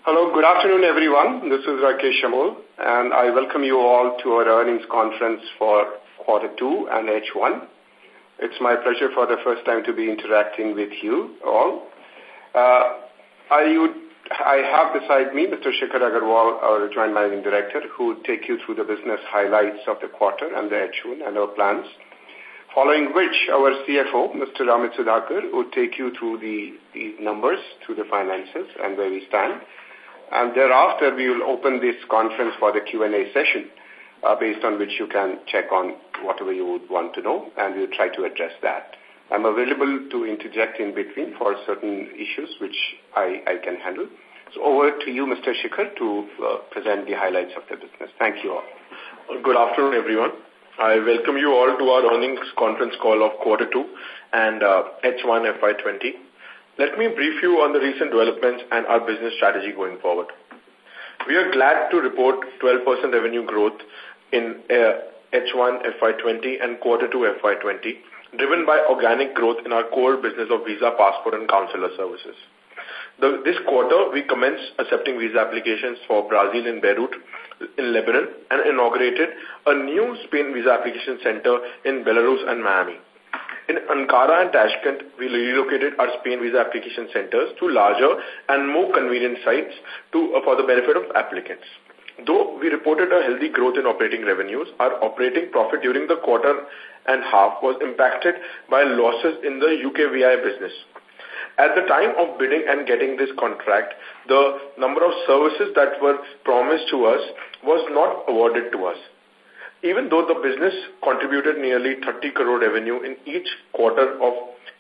Hello, good afternoon everyone. This is Rakesh Shamol and I welcome you all to our earnings conference for Q2 and H1. It's my pleasure for the first time to be interacting with you all. I have beside me Mr. Shikhar Agarwal, our Joint Managing Director, who will take you through the business highlights of the quarter and the H1 and our plans. Following which, our CFO, Mr. Amit Sudhakar, will take you through the numbers, through the finances and where we stand. And thereafter, we will open this conference for the Q&A session, based on which you can check on whatever you would want to know, and we'll try to address that. I'm available to interject in between for certain issues which I can handle. So over to you, Mr. Shikhar, to present the highlights of the business. Thank you all. Good afternoon, everyone. I welcome you all to our earnings conference call of Q2 and H1 FY20. Let me brief you on the recent developments and our business strategy going forward. We are glad to report 12% revenue growth in H1 FY20 and Q2 FY20, driven by organic growth in our core business of visa, passport and consular services. This quarter, we commenced accepting visa applications for Brazil in Beirut, in Lebanon, and inaugurated a new Spain visa application center in Belarus and Miami. In Ankara and Tashkent, we relocated our Spain visa application centers to larger and more convenient sites for the benefit of applicants. Though we reported a healthy growth in operating revenues, our operating profit during the quarter and half was impacted by losses in the UKVI business. At the time of bidding and getting this contract, the number of services that were promised to us was not awarded to us. Even though the business contributed nearly 30 crore revenue in each quarter of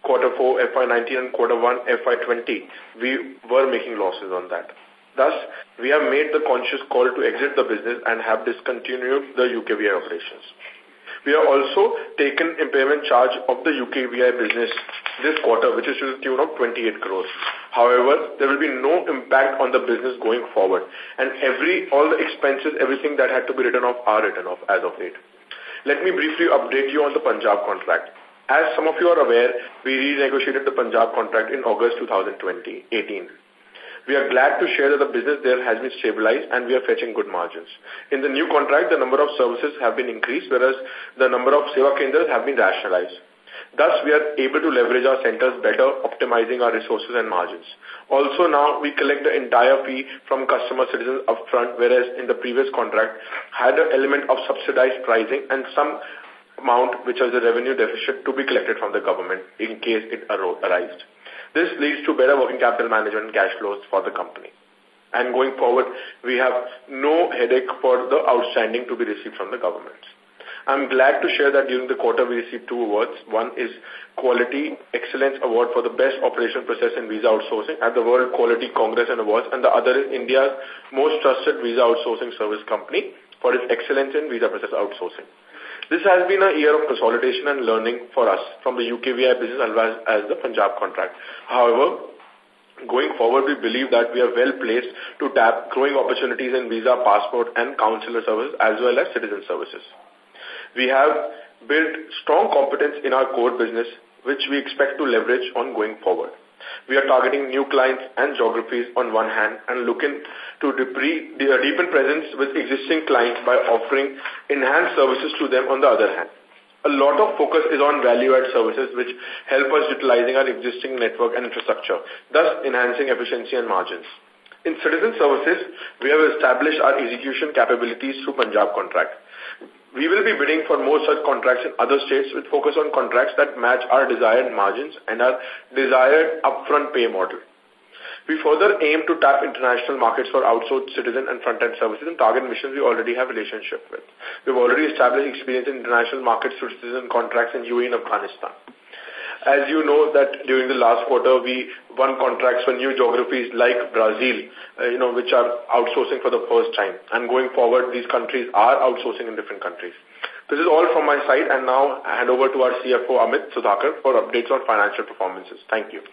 Q4 FY19 and Q1 FY20, we were making losses on that. Thus, we have made the conscious call to exit the business and have discontinued the UKVI operations. We have also taken impairment charge of the UKVI business this quarter, which is to the tune of 28 crores. However, there will be no impact on the business going forward, and all the expenses, everything that had to be written off are written off as of date. Let me briefly update you on the Punjab contract. As some of you are aware, we renegotiated the Punjab contract in August 2018. We are glad to share that the business there has been stabilized and we are fetching good margins. In the new contract, the number of services have been increased, whereas the number of Seva Kendras have been rationalized. Thus, we are able to leverage our centers better, optimizing our resources and margins. Also now, we collect the entire fee from customer citizens upfront, whereas in the previous contract, had an element of subsidized pricing and some amount which was a revenue deficit to be collected from the government in case it arised. This leads to better working capital management and cash flows for the company. And going forward, we have no headache for the outstanding to be received from the government. I'm glad to share that during the quarter we received 2 awards. One is Quality Excellence Award for the Best Operation Process in Visa Outsourcing at the World Quality Congress and Awards, and the other is India's Most Trusted Visa Outsourcing Service Company for its excellence in visa process outsourcing. This has been a year of consolidation and learning for us from the UKVI business as well as the Punjab contract. However, going forward, we believe that we are well placed to tap growing opportunities in visa, passport and consular services as well as citizen services. We have built strong competence in our core business, which we expect to leverage on going forward. We are targeting new clients and geographies on one hand and looking to deepen presence with existing clients by offering enhanced services to them on the other hand. A lot of focus is on value-add services which help us utilizing our existing network and infrastructure, thus enhancing efficiency and margins. In citizen services, we have established our execution capabilities through Punjab contract. We will be bidding for more such contracts in other states with focus on contracts that match our desired margins and our desired upfront pay model. We further aim to tap international markets for outsourced citizen and front-end services and target missions we already have relationship with. We've already established experience in international markets through citizen contracts in UAE and Afghanistan. As you know that during the last quarter, we won contracts for new geographies like Brazil, which are outsourcing for the first time. And going forward, these countries are outsourcing in different countries. This is all from my side, and now I hand over to our CFO, Amit Sudhakar, for updates on financial performances. Thank you.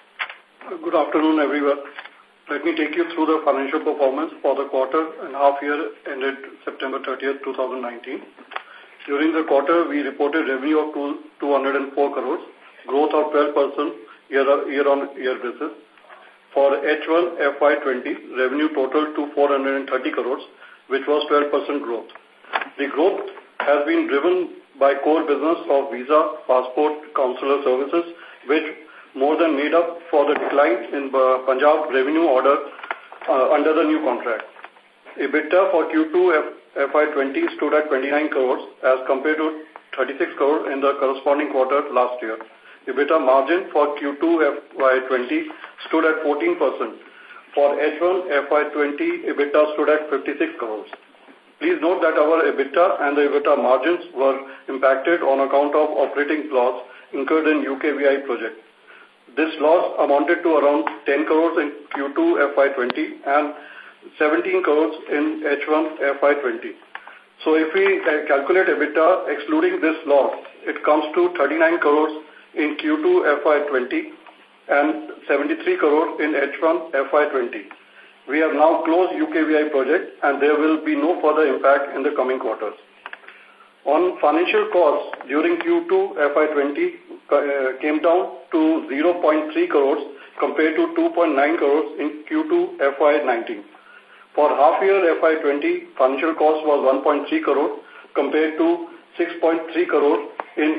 Good afternoon, everyone. Let me take you through the financial performance for the quarter and half year ended September 30th, 2019. During the quarter, we reported revenue of 204 crores. Growth of 12% year-on-year basis. For H1 FY20, revenue totaled to 430 crores, which was 12% growth. The growth has been driven by core business of visa, passport, consular services, which more than made up for the decline in Punjab revenue order under the new contract. EBITDA for Q2 FY20 stood at 29 crores as compared to 36 crores in the corresponding quarter last year. EBITDA margin for Q2 FY20 stood at 14%. For H1 FY20, EBITDA stood at 56 crores. Please note that our EBITDA and the EBITDA margins were impacted on account of operating loss incurred in UKVI project. This loss amounted to around 10 crores in Q2 FY20 and 17 crores in H1 FY20. So if we calculate EBITDA excluding this loss, it comes to 39 crores in Q2 FY20 and 73 crores in H1 FY20. We have now closed UKVI project and there will be no further impact in the coming quarters. On financial costs, during Q2 FY20 came down to 0.3 crores compared to 2.9 crores in Q2 FY19. For half-year FY20, financial cost was 1.3 crore compared to 6.3 crore in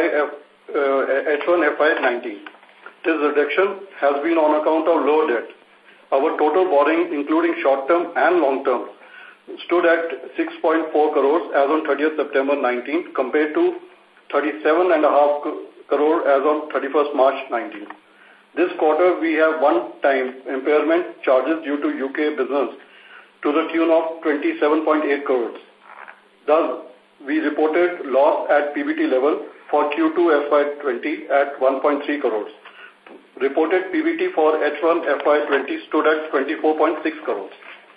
H1 FY19. This reduction has been on account of lower debt. Our total borrowing, including short-term and long-term, stood at 6.4 crores as on 30th September 19 compared to 37.5 crore as on 31st March 19. This quarter, we have one-time impairment charges due to UK business to the tune of 27.8 crores. Thus, we reported loss at PBT level for Q2 FY20 at 1.3 crores. Reported PBT for H1 FY20 stood at 24.6 crores.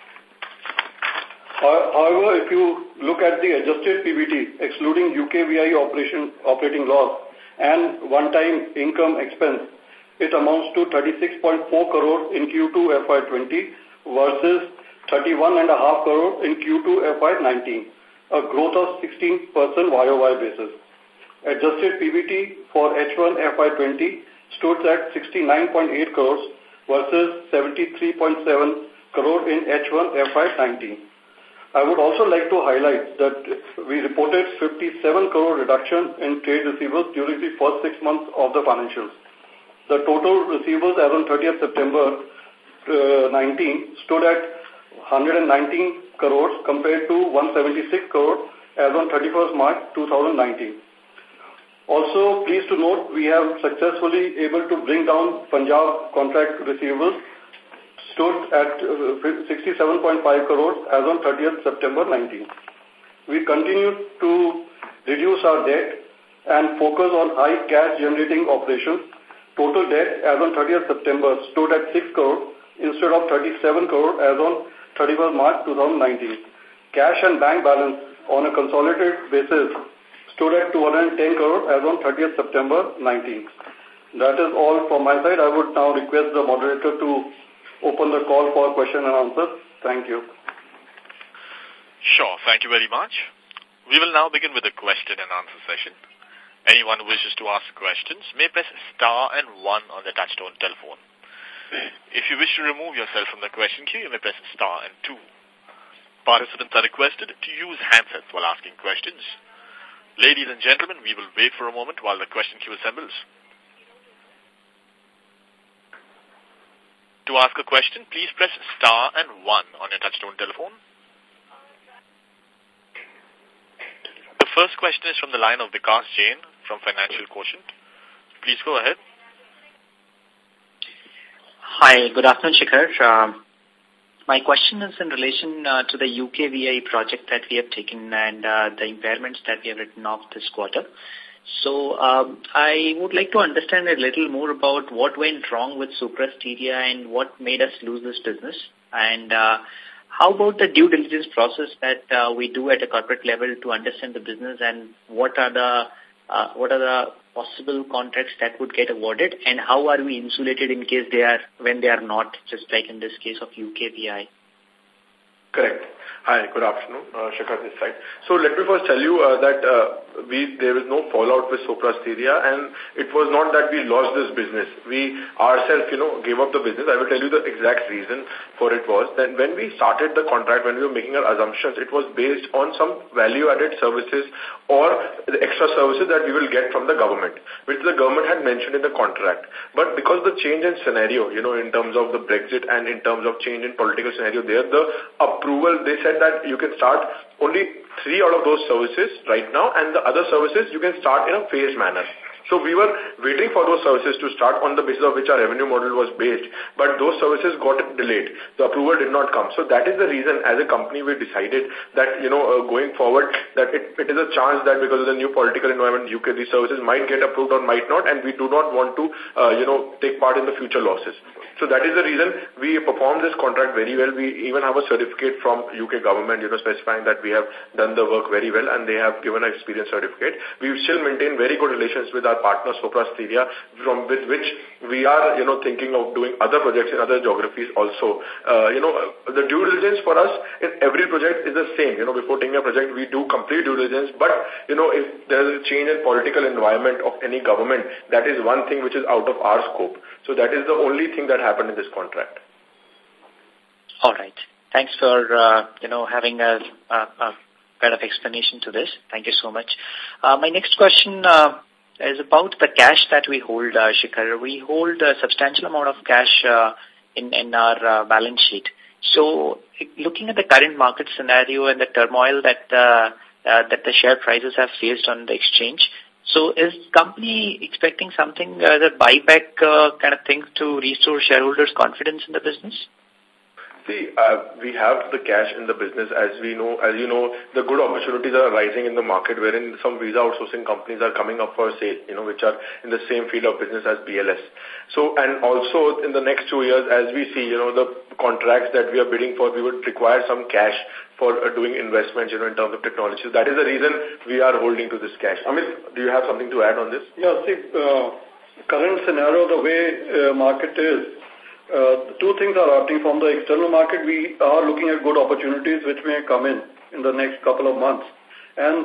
However, if you look at the adjusted PBT, excluding UKVI operating loss and one-time income expense, it amounts to 36.4 crore in Q2 FY20 versus 31.5 crore in Q2 FY19, a growth of 16% YOY basis. Adjusted PBT for H1 FY20 stood at 69.8 crores versus 73.7 crore in H1 FY19. I would also like to highlight that we reported 57 crore reduction in trade receivables during the first 6 months of the financials. The total receivables as on 30th September 19 stood at 119 crores compared to 176 crores as on 31st March 2019. Also, pleased to note, we have successfully able to bring down Punjab contract receivables, stood at 67.5 crores as on 30th September 19. We continue to reduce our debt and focus on high cash generating operations. Total debt as on 30th September stood at 6 crores instead of 37 crores as on 31st March 2019. Cash and bank balance on a consolidated basis stood at 210 crores as on 30th September 19. That is all from my side. I would now request the moderator to open the call for question and answer. Thank you. Sure. Thank you very much. We will now begin with the question and answer session. Anyone who wishes to ask questions may press star and 1 on the touchtone telephone. If you wish to remove yourself from the question queue, you may press star and 2. Participants are requested to use handsets while asking questions. Ladies and gentlemen, we will wait for a moment while the question queue assembles. To ask a question, please press star and 1 on your touchtone telephone. The first question is from the line of Vikas Jain from Financial Quotient. Please go ahead. Hi, good afternoon, Shikhar. My question is in relation to the UKVI project that we have taken and the impairments that we have written off this quarter. So I would like to understand a little more about what went wrong with Suprasteria and what made us lose this business. And how about the due diligence process that we do at a corporate level to understand the business, and what are the possible contracts that would get awarded, and how are we insulated in case when they are not, just like in this case of UKVI? Correct. Hi, good afternoon. Shekhar this side. So let me first tell you that there is no fallout with Sopra Steria, and it was not that we lost this business. We ourselves, gave up the business. I will tell you the exact reason for it was that when we started the contract, when we were making our assumptions, it was based on some value-added services or the extra services that we will get from the government, which the government had mentioned in the contract. But because the change in scenario, in terms of the Brexit and in terms of change in political scenario there, the approval, they said that you can start only 3 out of those services right now, and the other services you can start in a phased manner. So we were waiting for those services to start on the basis of which our revenue model was based, but those services got delayed. The approval did not come. So that is the reason as a company we decided that, going forward, that it is a chance that because of the new political environment in UK, these services might get approved or might not, and we do not want to, take part in the future losses. So that is the reason we performed this contract very well. We even have a certificate from UK government, specifying that we have done the work very well, and they have given an experience certificate. We still maintain very good relations with our partner Sopra Steria, with which we are, thinking of doing other projects in other geographies also. The due diligence for us in every project is the same. Before taking a project, we do complete due diligence, but, if there is a change in political environment of any government, that is one thing which is out of our scope. So that is the only thing that happened in this contract. All right. Thanks for, having a kind of explanation to this. Thank you so much. My next question is about the cash that we hold, Shekhar. We hold a substantial amount of cash in our balance sheet. So looking at the current market scenario and the turmoil that the share prices have faced on the exchange, so is company expecting something, the buyback kind of thing to restore shareholders' confidence in the business? See, we have the cash in the business. As you know, the good opportunities are arising in the market wherein some visa outsourcing companies are coming up for sale, which are in the same field of business as BLS. So, and also in the next 2 years, as we see, the contracts that we are bidding for, we would require some cash for doing investments, in terms of technology. So that is the reason we are holding to this cash. Amit, do you have something to add on this? Yeah, see, current scenario, the way market is, 2 things are happening. From the external market, we are looking at good opportunities which may come in the next couple of months. And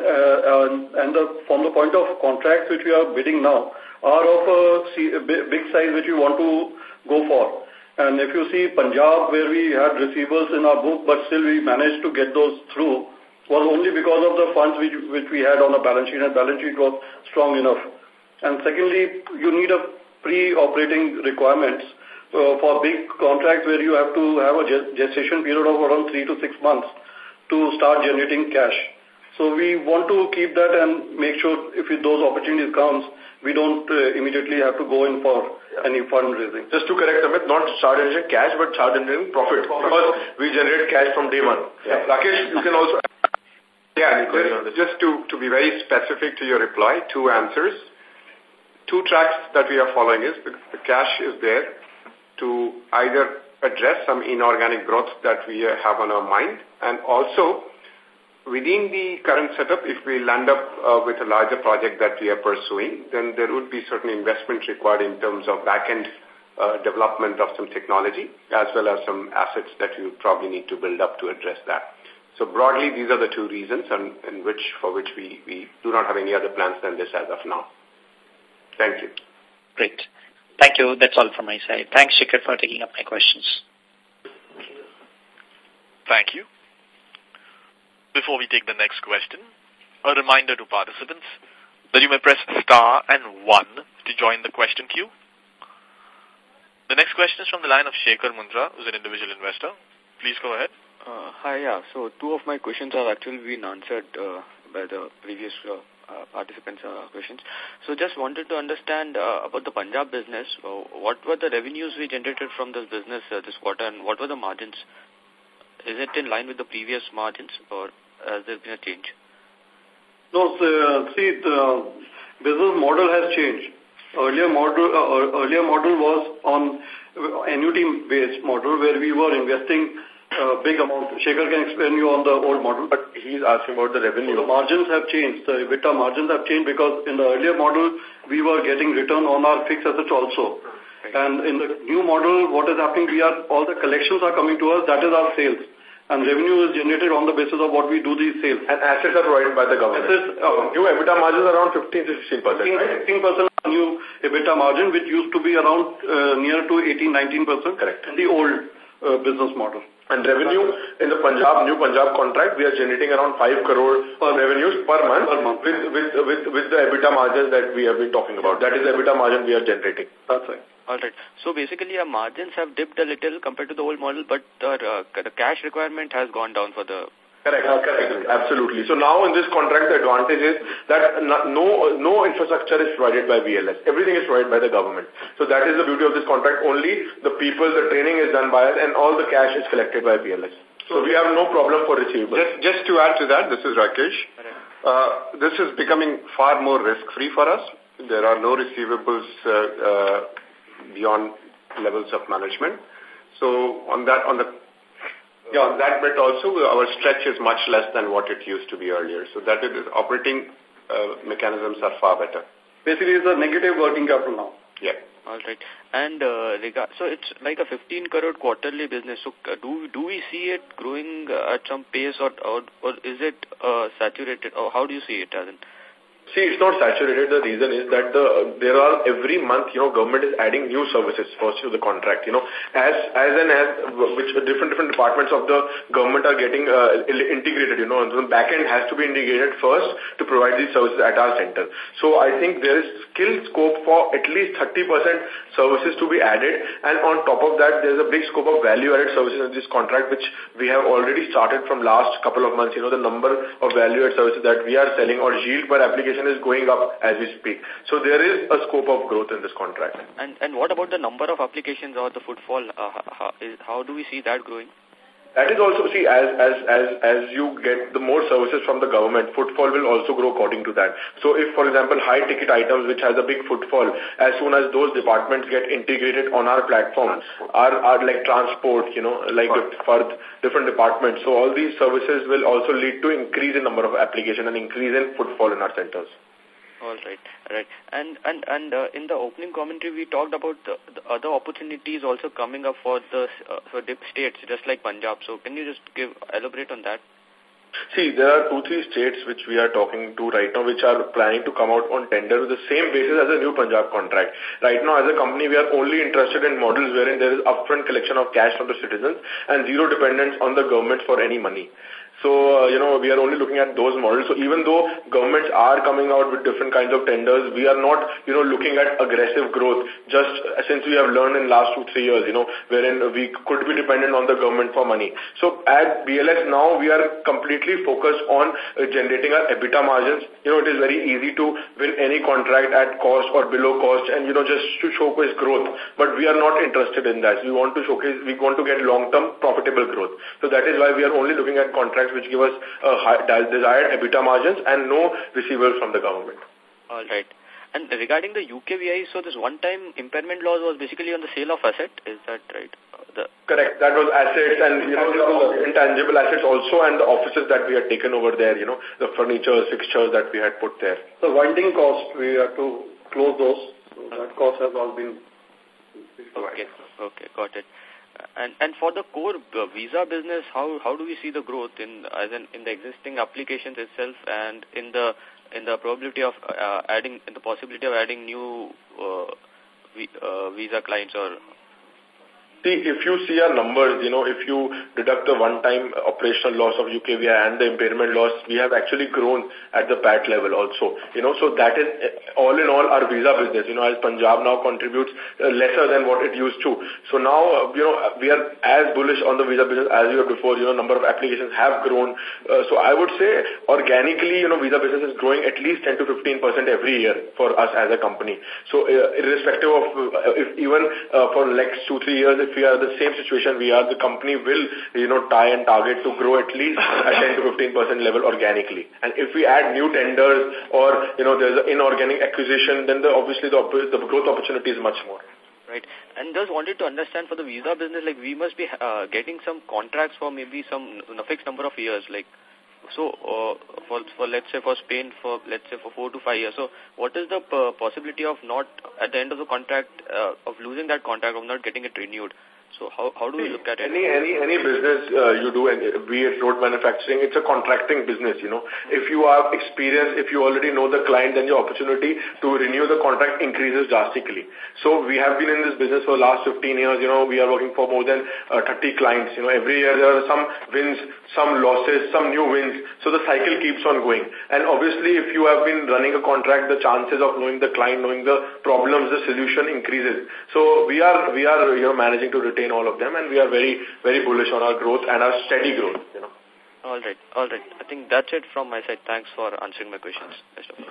from the point of contracts which we are bidding now are of a big size which we want to go for. And if you see Punjab, where we had receivables in our book, but still we managed to get those through, was only because of the funds which we had on the balance sheet, and balance sheet was strong enough. And secondly, you need a pre-operating requirements for big contracts where you have to have a gestation period of around 3 to 6 months to start generating cash. So we want to keep that and make sure if those opportunities comes, we don't immediately have to go in for any fundraising. Just to correct Amit, not start generating cash, but start generating profit. Because we generate cash from day one. Yeah. Rakesh, you can also... Yeah, just to be very specific to your reply, 2 answers. 2 tracks that we are following is the cash is there to either address some inorganic growth that we have on our mind, and also within the current setup, if we land up with a larger project that we are pursuing, then there would be certain investment required in terms of back-end development of some technology, as well as some assets that you probably need to build up to address that. So broadly, these are the 2 reasons for which we do not have any other plans than this as of now. Thank you. Great. Thank you. That's all from my side. Thanks, Shekhar, for taking up my questions. Thank you. Before we take the next question, a reminder to participants that you may press star and 1 to join the question queue. The next question is from the line of Shekhar Mundra, who's an individual investor. Please go ahead. Hi, yeah. So 2 of my questions have actually been answered by the previous participants' questions. So just wanted to understand about the Punjab business. What were the revenues we generated from this business this quarter, and what were the margins? Is it in line with the previous margins, or has there been a change? No, see, the business model has changed. Earlier model was on annuity-based model where we were investing big amount. Shekhar can explain you on the old model. But he's asking about the revenue. The margins have changed. The EBITDA margins have changed because in the earlier model, we were getting return on our fixed assets also. And in the new model, what is happening, all the collections are coming to us, that is our sales. And revenue is generated on the basis of what we do these sales. And assets are provided by the government. New EBITDA margins are around 15-16%. 16% new EBITDA margin, which used to be around near to 18-19%. Correct. In the old business model. And revenue in the new Punjab contract, we are generating around 5 crore revenues per month, with the EBITDA margins that we have been talking about. That is the EBITDA margin we are generating. That's right. All right. So basically, our margins have dipped a little compared to the old model, but the cash requirement has gone down for the... Correct. Absolutely. So now in this contract, the advantage is that no infrastructure is provided by BLS. Everything is provided by the government. So that is the beauty of this contract. Only the people, the training is done by us, and all the cash is collected by BLS. So we have no problem for receivables. Just to add to that, this is Rakesh. This is becoming far more risk-free for us. There are no receivables beyond levels of management. So on that bit also, our stretch is much less than what it used to be earlier. So that is, operating mechanisms are far better. Basically, it's a negative working capital now. Yeah. All right. And so it's like a 15 crore quarterly business. So do we see it growing at some pace, or is it saturated? Or how do you see it, Alan? See, it's not saturated. The reason is that there are every month, government is adding new services first to the contract, which different departments of the government are getting integrated, and the back end has to be integrated first to provide these services at our center. So I think there is still scope for at least 30% services to be added, and on top of that, there's a big scope of value-added services in this contract, which we have already started from last couple of months. The number of value-added services that we are selling or yield per application is going up as we speak. So there is a scope of growth in this contract. And what about the number of applications or the footfall? How do we see that growing? That is also, see, as you get the more services from the government, footfall will also grow according to that. So if, for example, high-ticket items which has a big footfall, as soon as those departments get integrated on our platform, are like transport, for different departments. So all these services will also lead to increase in number of applications and increase in footfall in our centers. All right. And in the opening commentary, we talked about the other opportunities also coming up for the dip states, just like Punjab. So can you just elaborate on that? See, there are 2-3 states which we are talking to right now, which are planning to come out on tender with the same basis as a new Punjab contract. Right now, as a company, we are only interested in models wherein there is upfront collection of cash from the citizens and zero dependence on the government for any money. So, we are only looking at those models. So even though governments are coming out with different kinds of tenders, we are not, looking at aggressive growth, just since we have learned in last 2-3 years, wherein we could be dependent on the government for money. So at BLS now, we are completely focused on generating our EBITDA margins. It is very easy to win any contract at cost or below cost and, just to showcase growth. But we are not interested in that. We want to get long-term profitable growth. So that is why we are only looking at contracts which give us desired EBITDA margins and no receivables from the government. All right. And regarding the UKVI, so this one-time impairment loss was basically on the sale of asset, is that right? Correct. That was assets and intangible assets also, and the offices that we had taken over there, the furniture, fixtures that we had put there. The winding cost, we have to close those. So that cost has all been provided. Okay, got it. And for the core visa business, how do we see the growth in the existing applications itself and in the probability of possibility of adding new visa clients? Or see, if you see our numbers, if you deduct the one-time operational loss of UKVI and the impairment loss, we have actually grown at the PAT level also. So that is all in all our visa business, as Punjab now contributes lesser than what it used to. So now, we are as bullish on the visa business as we were before. Number of applications have grown. So I would say organically, visa business is growing at least 10 to 15% every year for us as a company. So irrespective of if even for next 2-3 years, if we are the same situation we are, the company will, try and target to grow at least at 10 to 15% level organically. And if we add new tenders or, there's an inorganic acquisition, then obviously the growth opportunity is much more. Right. And just wanted to understand for the visa business, like we must be getting some contracts for maybe some fixed number of years, like so for let's say for Spain for 4 to 5 years. So what is the possibility of not at the end of the contract of losing that contract, of not getting it renewed? So how do we look at it? Any business you do, and be it road manufacturing, it's a contracting business, you know. If you have experience, if you already know the client, then your opportunity to renew the contract increases drastically. So we have been in this business for the last 15 years, you know, we are working for more than 30 clients. You know, every year there are some wins, some losses, some new wins. So the cycle keeps on going. And obviously, if you have been running a contract, the chances of knowing the client, knowing the problems, the solution increases. So we are you know, managing to retain all of them, and we are very, very bullish on our growth and our steady growth, you know. All right. I think that's it from my side. Thanks for answering my questions. Best of luck.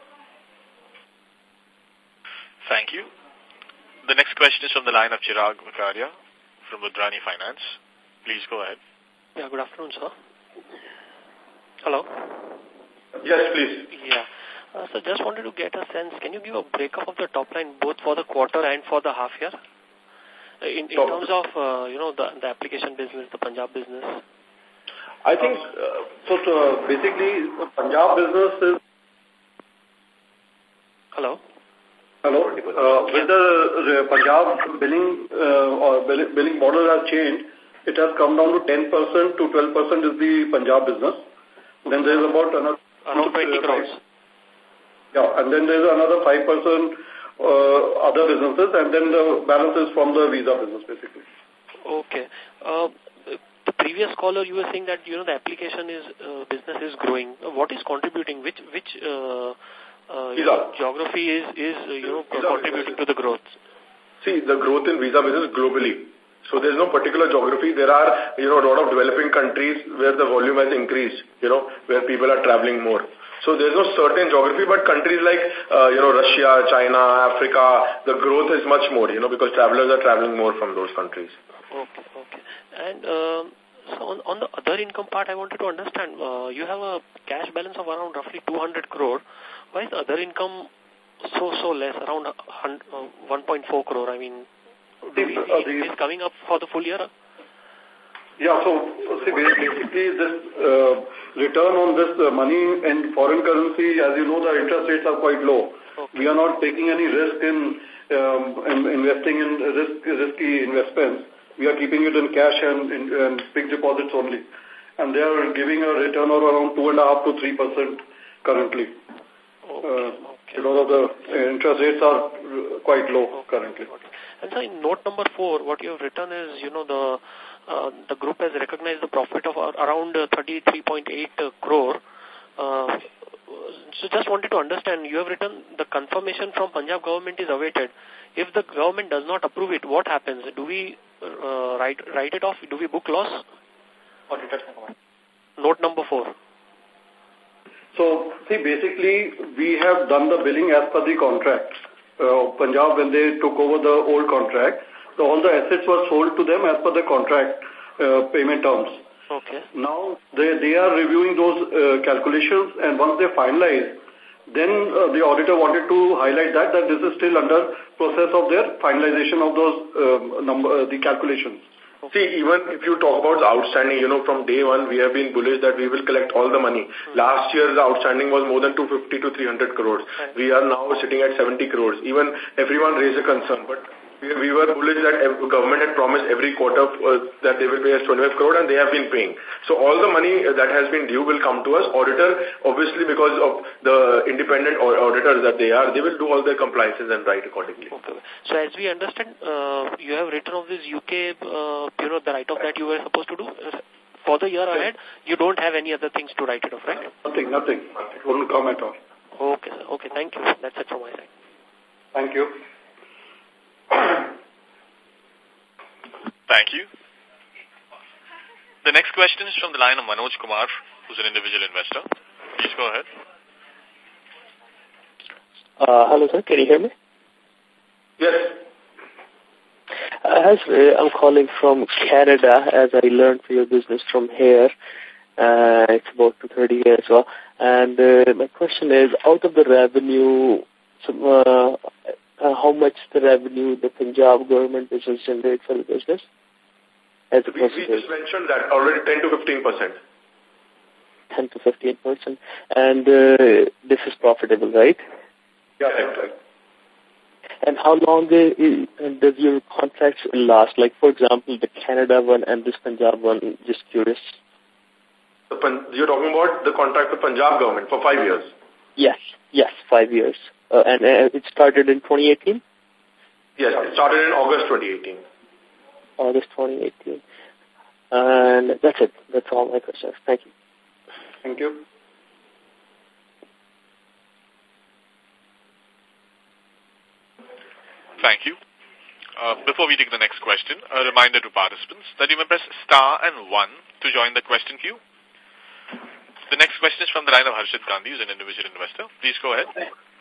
Thank you. The next question is from the line of Chirag Vakaria from Udrani Finance. Please go ahead. Yeah, good afternoon, sir. Hello? Yes, please. Yeah. So just wanted to get a sense, can you give a breakup of the top line both for the quarter and for the half year? In terms of, you know, the application business, the Punjab business? I think, basically, the Punjab business is... Hello? With the Punjab billing model has changed, it has come down to 10% to 12% is the Punjab business. Then there is about another... Around 20 crores. Yeah, and then there is another 5% other businesses, and then the balance is from the visa business, basically. Okay. The previous caller, you were saying that, you know, the application business is growing. What is contributing? Which geography is you know, contributing to the growth? See, the growth in visa business globally. So there's no particular geography. There are, you know, a lot of developing countries where the volume has increased, you know, where people are traveling more. So there's no certain geography, but countries like, you know, Russia, China, Africa, the growth is much more, you know, because travelers are traveling more from those countries. Okay. And so on the other income part, I wanted to understand, you have a cash balance of around roughly 200 crore. Why is the other income so less, around 1.4 crore? I mean, is coming up for the full year? Yeah, so see, basically this return on this money in foreign currency, as you know, the interest rates are quite low. Okay. We are not taking any risk in investing in risky investments. We are keeping it in cash and fixed deposits only. And they are giving a return of around 2.5% to 3% currently. Okay. Because of the interest rates are quite low currently. Okay. And so in note number 4, what you have written is, you know, the group has recognized the profit of around 33.8 crore. So just wanted to understand, you have written the confirmation from Punjab government is awaited. If the government does not approve it, what happens? Do we write it off? Do we book loss? Note number 4. So, see, basically, we have done the billing as per the contract. Punjab, when they took over the old contract, all the assets were sold to them as per the contract payment terms. Okay. Now, they are reviewing those calculations, and once they finalize, then the auditor wanted to highlight that this is still under process of their finalization of those the calculations. See, even if you talk about the outstanding, you know, from day one, we have been bullish that we will collect all the money. Last year, the outstanding was more than 250 to 300 crores. We are now sitting at 70 crores. Even everyone raised a concern, but we were bullish that government had promised every quarter that they will pay us 25 crore, and they have been paying. So all the money that has been due will come to us. Auditor, obviously, because of the independent auditors that they are, they will do all their compliances and write accordingly. Okay. So as we understand, you have written of this UK, you know, the write-off that you were supposed to do. For the year ahead, you don't have any other things to write it off, right? Nothing. It won't come at all. Okay, sir. Okay, thank you. That's it from my side. Thank you. Thank you. The next question is from the line of Manoj Kumar, who's an individual investor. Please go ahead. Hello, sir. Can you hear me? Yes. I'm calling from Canada, as I learned for your business from here. It's about 30 years as well. And my question is, out of the revenue, how much the revenue the Punjab government business generates for the business? As a percentage? We just mentioned that already 10 to 15%. 10 to 15%. And this is profitable, right? Yeah, right. And how long does your contracts last? Like, for example, the Canada one and this Punjab one, just curious. You're talking about the contract with Punjab government for 5 years? Yes, 5 years. And it started in 2018? Yes, it started in August 2018. August 2018. And that's it. That's all my questions. Thank you. Thank you. Thank you. Before we take the next question, a reminder to participants that you may press star and 1 to join the question queue. The next question is from the line of Harshit Gandhi, who is an individual investor. Please go ahead.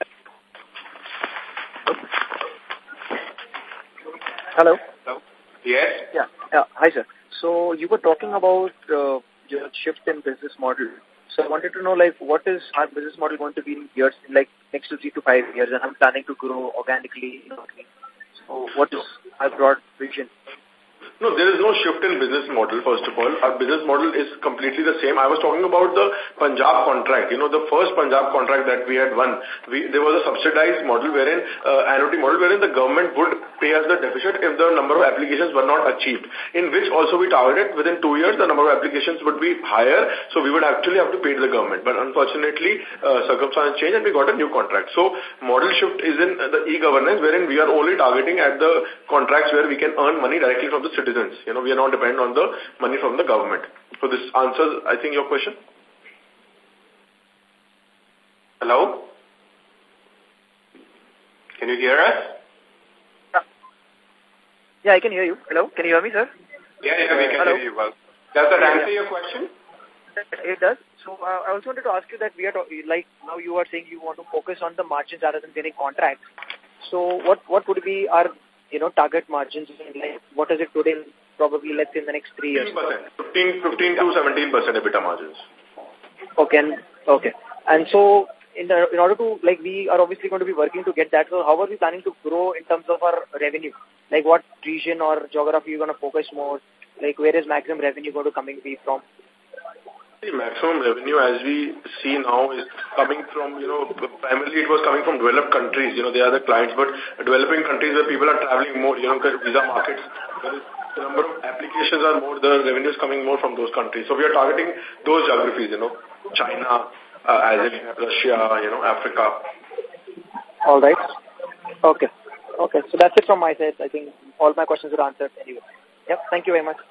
Hello. Hello. Yes. Yeah. Hi, sir. So you were talking about your shift in business model. So I wanted to know, like, what is our business model going to be in years, in like next 3 to 5 years, and I'm planning to grow organically. So what is our broad vision? No, there is no shift in business model, first of all. Our business model is completely the same. I was talking about the Punjab contract. You know, the first Punjab contract that we had won, there was a subsidized model wherein, annuity model wherein the government would pay us the deficit if the number of applications were not achieved, in which also we targeted within 2 years the number of applications would be higher, so we would actually have to pay to the government. But unfortunately, circumstances changed and we got a new contract. So model shift is in the e-governance wherein we are only targeting at the contracts where we can earn money directly from the citizens. You know, we are not dependent on the money from the government. So this answers, I think, your question. Hello? Can you hear us? Yeah, I can hear you. Hello? Can you hear me, sir? Yeah, we can hear you well. Does that answer your question? It does. So I also wanted to ask you that we are, like, now you are saying you want to focus on the margins rather than getting contracts. So what would be our, target margins? Like, what is it today, probably, let's say, in the next 3 years? 15 to 17% EBITDA margins. Okay. And so, in order to, like, we are obviously going to be working to get that. So how are we planning to grow in terms of our revenue? Like, what region or geography are you going to focus more? Like, where is maximum revenue going to be from? The maximum revenue, as we see now, is coming from, primarily it was coming from developed countries. They are the clients, but developing countries where people are traveling more, because visa markets, the number of applications are more, the revenue is coming more from those countries. So we are targeting those geographies, China, as in Russia, Africa. All right. Okay. So that's it from my side. I think all my questions are answered anyway. Yep. Thank you very much.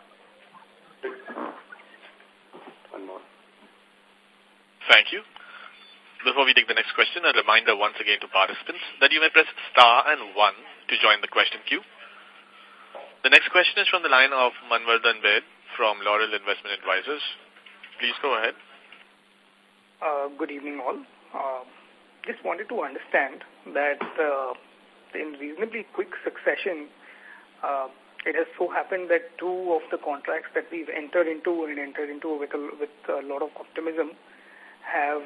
One more. Thank you. Before we take the next question, a reminder once again to participants that you may press star and 1 to join the question queue. The next question is from the line of Manvardhan Baid from Laurel Investment Advisors. Please go ahead. Good evening, all. Just wanted to understand that in reasonably quick succession, it has so happened that 2 of the contracts that we've entered into with a lot of optimism have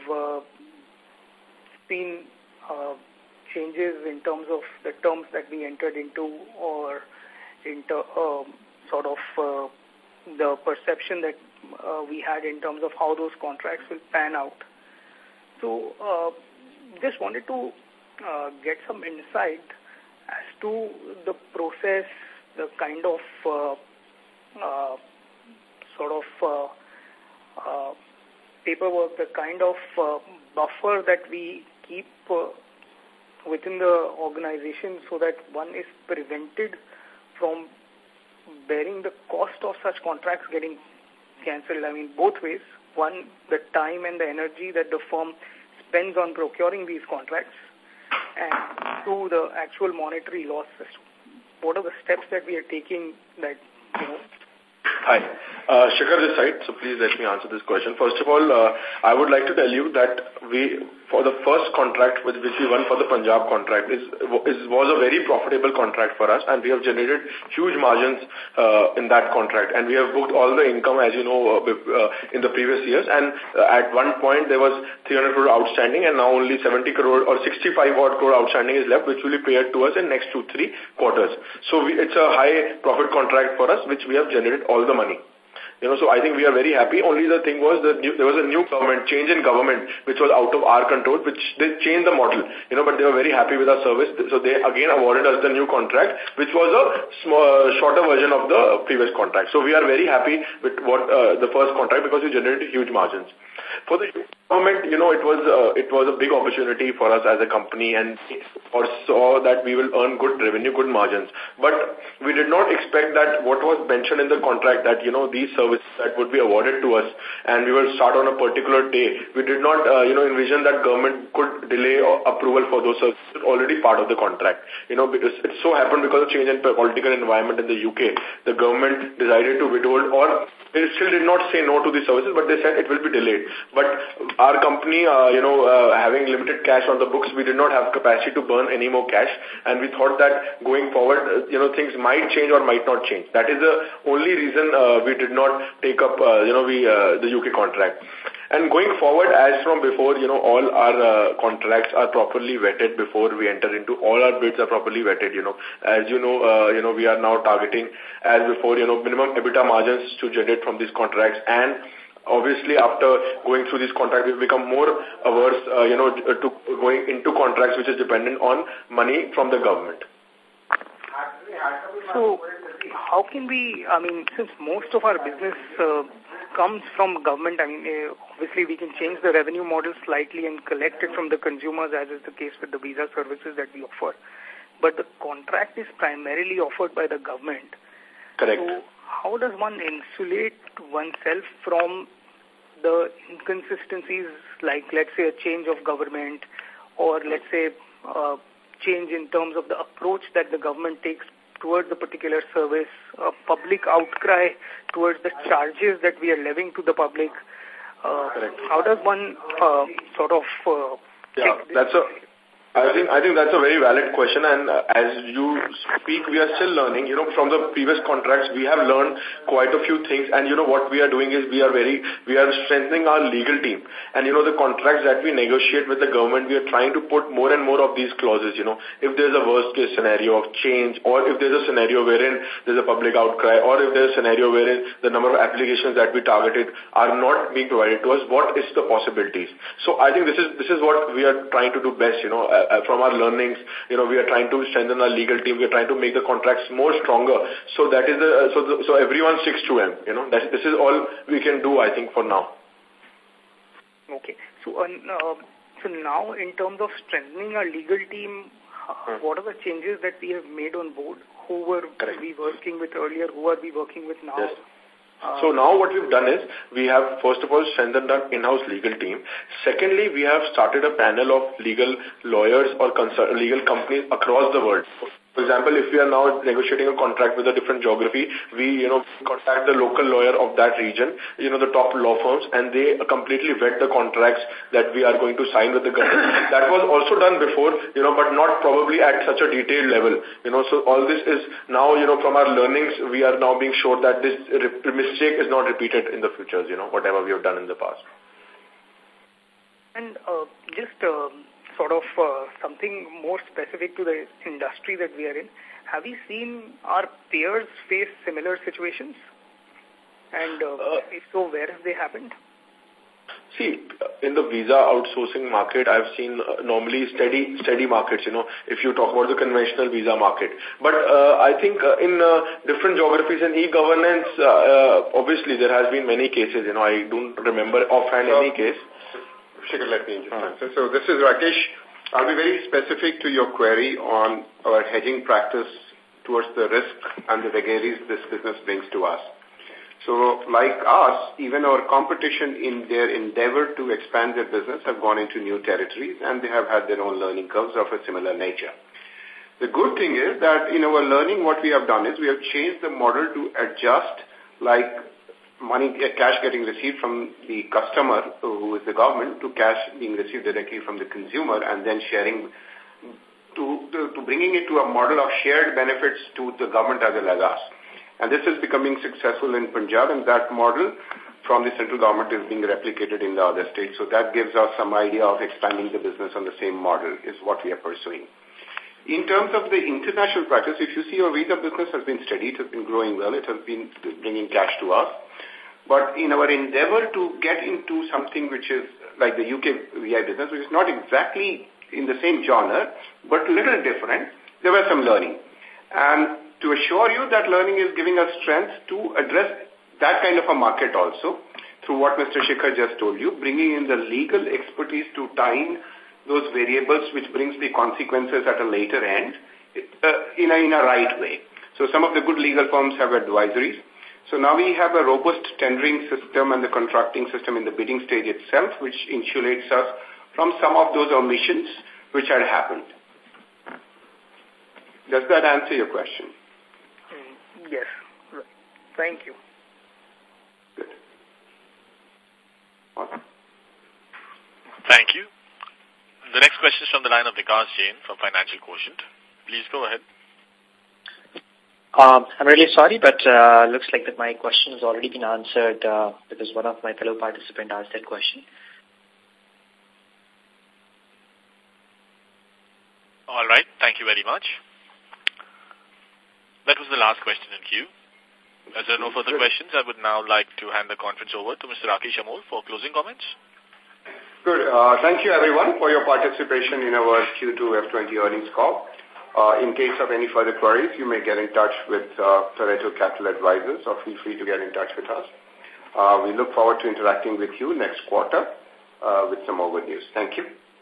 seen changes in terms of the terms that we entered into, or sort of the perception that we had in terms of how those contracts will pan out. So just wanted to get some insight as to the process, the kind of paperwork, the kind of buffer that we keep within the organization so that one is prevented from bearing the cost of such contracts getting cancelled. I mean, both ways. One, the time and the energy that the firm spends on procuring these contracts, and 2, the actual monetary losses. What are the steps that we are taking that, Hi. Shikhar this side, so please let me answer this question. First of all, I would like to tell you that for the first contract which we won for the Punjab contract, was a very profitable contract for us, and we have generated huge margins in that contract, and we have booked all the income, as you know, in the previous years, and at one point there was 300 crore outstanding, and now only 70 crore or 65 odd crore outstanding is left, which will be paid to us in next 2-3 quarters. So it's a high profit contract for us, which we have generated all the money. So I think we are very happy. Only the thing was that there was a new government, change in government, which was out of our control, which they changed the model, but they were very happy with our service. So they again awarded us the new contract, which was a shorter version of the previous contract. So we are very happy with what the first contract, because we generated huge margins. For the government, it was a big opportunity for us as a company, and saw that we will earn good revenue, good margins. But we did not expect that what was mentioned in the contract, that, these services that would be awarded to us and we will start on a particular day. We did not, envision that government could delay approval for those services. It's already part of the contract. Because it so happened because of change in political environment in the UK, the government decided to withhold, or they still did not say no to the services, but they said it will be delayed. But our company, having limited cash on the books, we did not have capacity to burn any more cash, and we thought that going forward, things might change or might not change. That is the only reason we did not take up, the UK contract. And going forward, as from before, all our contracts are properly vetted before we enter into. All our bids are properly vetted. As we are now targeting, as before, minimum EBITDA margins to generate from these contracts. And obviously, after going through this contract, we've become more averse, to going into contracts which is dependent on money from the government. So, how can we, since most of our business comes from government, obviously we can change the revenue model slightly and collect it from the consumers, as is the case with the visa services that we offer. But the contract is primarily offered by the government. Correct. So, how does one insulate oneself from the inconsistencies, like, let's say, a change of government, or let's say change in terms of the approach that the government takes towards a particular service, a public outcry towards the charges that we are levying to the public? How does one I think that's a very valid question, and as you speak, we are still learning. From the previous contracts, we have learned quite a few things, and what we are doing is we are strengthening our legal team. And the contracts that we negotiate with the government, we are trying to put more and more of these clauses. If there's a worst case scenario of change, or if there's a scenario wherein there's a public outcry, or if there's a scenario wherein the number of applications that we targeted are not being provided to us, what is the possibilities? So I think this is what we are trying to do best. From our learnings, we are trying to strengthen our legal team. We are trying to make the contracts more stronger. So that is so everyone sticks to them. This is all we can do, I think, for now. Okay. So now, in terms of strengthening our legal team, what are the changes that we have made on board? Who were we working with earlier? Who are we working with now? Yes. So now what we've done is, we have first of all strengthened our in-house legal team. Secondly, we have started a panel of legal lawyers or legal companies across the world. For example, if we are now negotiating a contract with a different geography, we, contact the local lawyer of that region, the top law firms, and they completely vet the contracts that we are going to sign with the government. That was also done before, but not probably at such a detailed level. So all this is now, from our learnings, we are now being sure that this mistake is not repeated in the futures, whatever we have done in the past. And just something more specific to the industry that we are in, have you seen our peers face similar situations? And if so, where have they happened? See, in the visa outsourcing market, I've seen normally steady markets, if you talk about the conventional visa market. But I think in different geographies and e-governance, obviously there has been many cases. I don't remember offhand any case. Shikhar, let me just answer. So this is Rakesh. I'll be very specific to your query on our hedging practice towards the risk and the vagaries this business brings to us. So like us, even our competition in their endeavor to expand their business have gone into new territories, and they have had their own learning curves of a similar nature. The good thing is that in our learning, what we have done is we have changed the model to adjust, like cash getting received from the customer, who is the government, to cash being received directly from the consumer, and then sharing to bringing it to a model of shared benefits to the government as well as us. And this is becoming successful in Punjab, and that model from the central government is being replicated in the other states. So that gives us some idea of expanding the business on the same model is what we are pursuing. In terms of the international practice, if you see, our visa business has been steady. It has been growing well. It has been bringing cash to us. But in our endeavor to get into something which is like the UK VI business, which is not exactly in the same genre, but a little different, there was some learning. And to assure you that learning is giving us strength to address that kind of a market also, through what Mr. Shikhar just told you, bringing in the legal expertise to time those variables which brings the consequences at a later end in a right way. So some of the good legal firms have advisories. So now we have a robust tendering system and the contracting system in the bidding stage itself, which insulates us from some of those omissions which had happened. Does that answer your question? Yes. Thank you. Good. Thank you. The next question is from the line of Vikas Jain from Financial Quotient. Please go ahead. I'm really sorry, but looks like that my question has already been answered because one of my fellow participants asked that question. All right. Thank you very much. That was the last question in queue. As there are no further questions, I would now like to hand the conference over to Mr. Rakesh Amol for closing comments. Good. Thank you, everyone, for your participation in our Q2 F20 earnings call. In case of any further queries, you may get in touch with Pareto Capital Advisors or feel free to get in touch with us. We look forward to interacting with you next quarter with some more good news. Thank you.